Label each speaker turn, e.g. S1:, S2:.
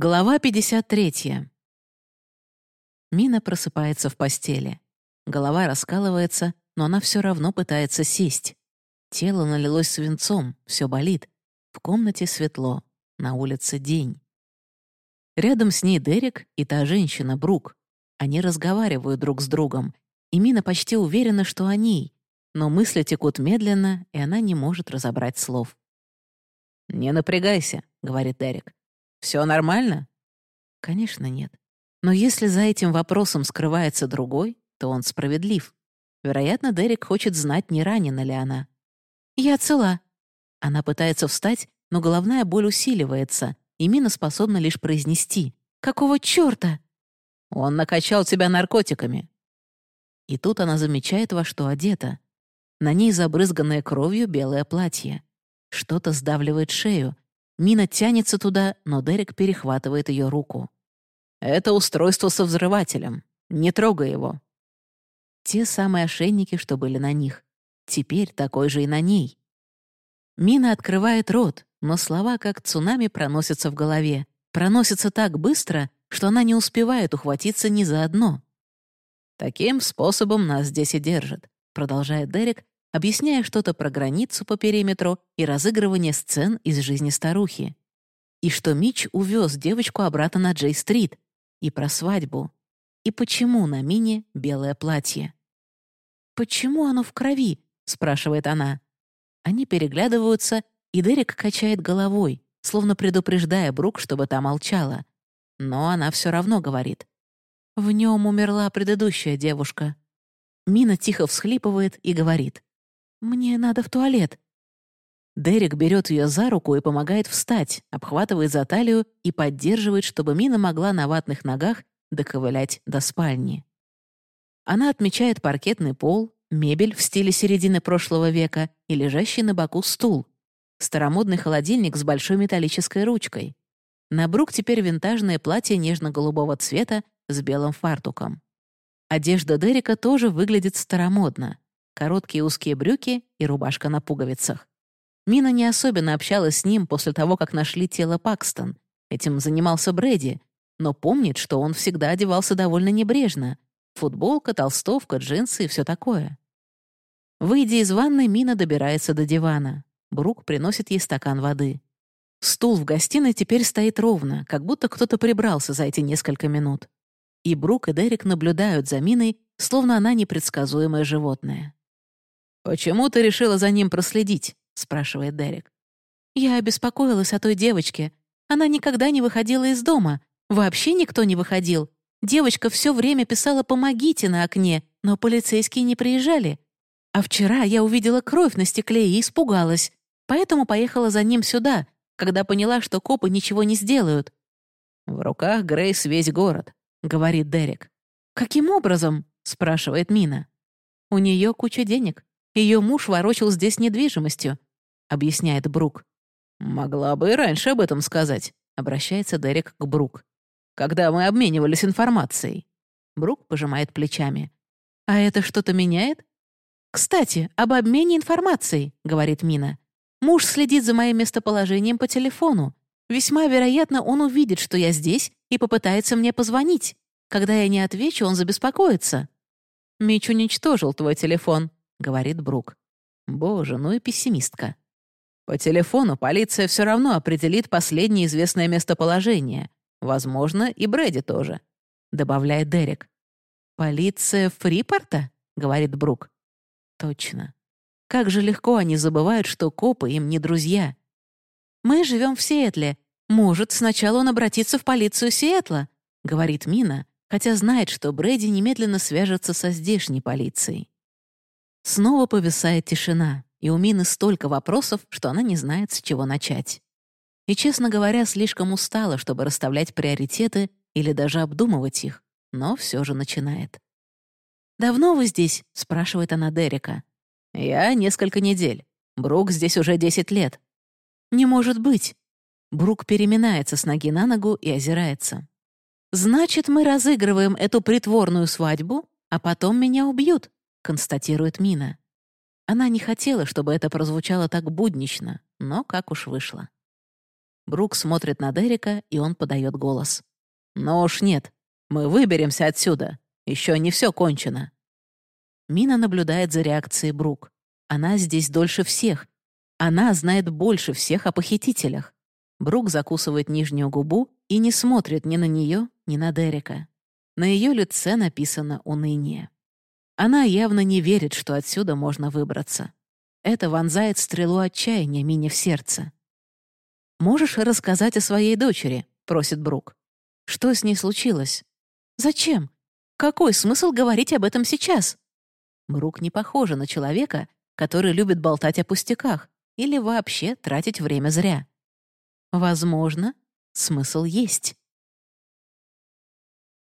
S1: Глава 53. Мина просыпается в постели. Голова раскалывается, но она все равно пытается сесть. Тело налилось свинцом, все болит. В комнате светло, на улице день. Рядом с ней Дерек и та женщина, Брук. Они разговаривают друг с другом, и Мина почти уверена, что о ней, но мысли текут медленно, и она не может разобрать слов. «Не напрягайся», — говорит Дерек. «Все нормально?» Конечно, нет. Но если за этим вопросом скрывается другой, то он справедлив. Вероятно, Дерек хочет знать, не ранена ли она. «Я цела». Она пытается встать, но головная боль усиливается, и Мина способна лишь произнести: «Какого чёрта?» «Он накачал тебя наркотиками». И тут она замечает, во что одета. На ней забрызганное кровью белое платье. Что-то сдавливает шею. Мина тянется туда, но Дерек перехватывает ее руку. «Это устройство со взрывателем. Не трогай его». Те самые ошейники, что были на них. Теперь такой же и на ней. Мина открывает рот, но слова как цунами проносятся в голове. Проносятся так быстро, что она не успевает ухватиться ни за одно. «Таким способом нас здесь и держат», — продолжает Дерек, объясняя что-то про границу по периметру и разыгрывание сцен из жизни старухи. И что Митч увез девочку обратно на Джей-стрит. И про свадьбу. И почему на Мине белое платье. «Почему оно в крови?» — спрашивает она. Они переглядываются, и Дерек качает головой, словно предупреждая Брук, чтобы та молчала. Но она все равно говорит. «В нем умерла предыдущая девушка». Мина тихо всхлипывает и говорит: «Мне надо в туалет». Дерек берет ее за руку и помогает встать, обхватывает за талию и поддерживает, чтобы Мина могла на ватных ногах доковылять до спальни. Она отмечает паркетный пол, мебель в стиле середины прошлого века и лежащий на боку стул, старомодный холодильник с большой металлической ручкой. На Брук теперь винтажное платье нежно-голубого цвета с белым фартуком. Одежда Дерека тоже выглядит старомодно. Короткие узкие брюки и рубашка на пуговицах. Мина не особенно общалась с ним после того, как нашли тело Пакстон. Этим занимался Брэди, но помнит, что он всегда одевался довольно небрежно. Футболка, толстовка, джинсы и все такое. Выйдя из ванной, Мина добирается до дивана. Брук приносит ей стакан воды. Стул в гостиной теперь стоит ровно, как будто кто-то прибрался за эти несколько минут. И Брук, и Дерек наблюдают за Миной, словно она непредсказуемое животное. «Почему ты решила за ним проследить?» — спрашивает Дерек. «Я обеспокоилась о той девочке. Она никогда не выходила из дома. Вообще никто не выходил. Девочка все время писала «помогите» на окне, но полицейские не приезжали. А вчера я увидела кровь на стекле и испугалась. Поэтому поехала за ним сюда, когда поняла, что копы ничего не сделают». «В руках Грейс весь город», — говорит Дерек. «Каким образом?» — спрашивает Мина. «У нее куча денег. Ее муж ворочал здесь недвижимостью», — объясняет Брук. «Могла бы и раньше об этом сказать», — обращается Дерек к Брук. «Когда мы обменивались информацией». Брук пожимает плечами. «А это что-то меняет?» «Кстати, об обмене информацией», — говорит Мина. «Муж следит за моим местоположением по телефону. Весьма вероятно, он увидит, что я здесь, и попытается мне позвонить. Когда я не отвечу, он забеспокоится». «Митч уничтожил твой телефон», — говорит Брук. Боже, ну и пессимистка. «По телефону полиция все равно определит последнее известное местоположение. Возможно, и Брэди тоже», — добавляет Дерек. «Полиция Фрипорта?» — говорит Брук. «Точно. Как же легко они забывают, что копы им не друзья. Мы живем в Сиэтле. Может, сначала он обратится в полицию Сиэтла», — говорит Мина, хотя знает, что Брэди немедленно свяжется со здешней полицией. Снова повисает тишина, и у Мины столько вопросов, что она не знает, с чего начать. И, честно говоря, слишком устала, чтобы расставлять приоритеты или даже обдумывать их, но все же начинает. «Давно вы здесь?» — спрашивает она Дерека. «Я несколько недель. Брук здесь уже 10 лет». «Не может быть!» Брук переминается с ноги на ногу и озирается. «Значит, мы разыгрываем эту притворную свадьбу, а потом меня убьют», — констатирует Мина. Она не хотела, чтобы это прозвучало так буднично, но как уж вышло. Брук смотрит на Дерека, и он подает голос. «Но уж нет. Мы выберемся отсюда. Еще не все кончено». Мина наблюдает за реакцией Брук. Она здесь дольше всех. Она знает больше всех о похитителях. Брук закусывает нижнюю губу и не смотрит ни на нее, ни на Дерека. На ее лице написано уныние. Она явно не верит, что отсюда можно выбраться. Это вонзает стрелу отчаяния Мине в сердце. «Можешь рассказать о своей дочери?» — просит Брук. «Что с ней случилось? Зачем? Какой смысл говорить об этом сейчас?» Брук не похожа на человека, который любит болтать о пустяках или вообще тратить время зря. Возможно, смысл есть.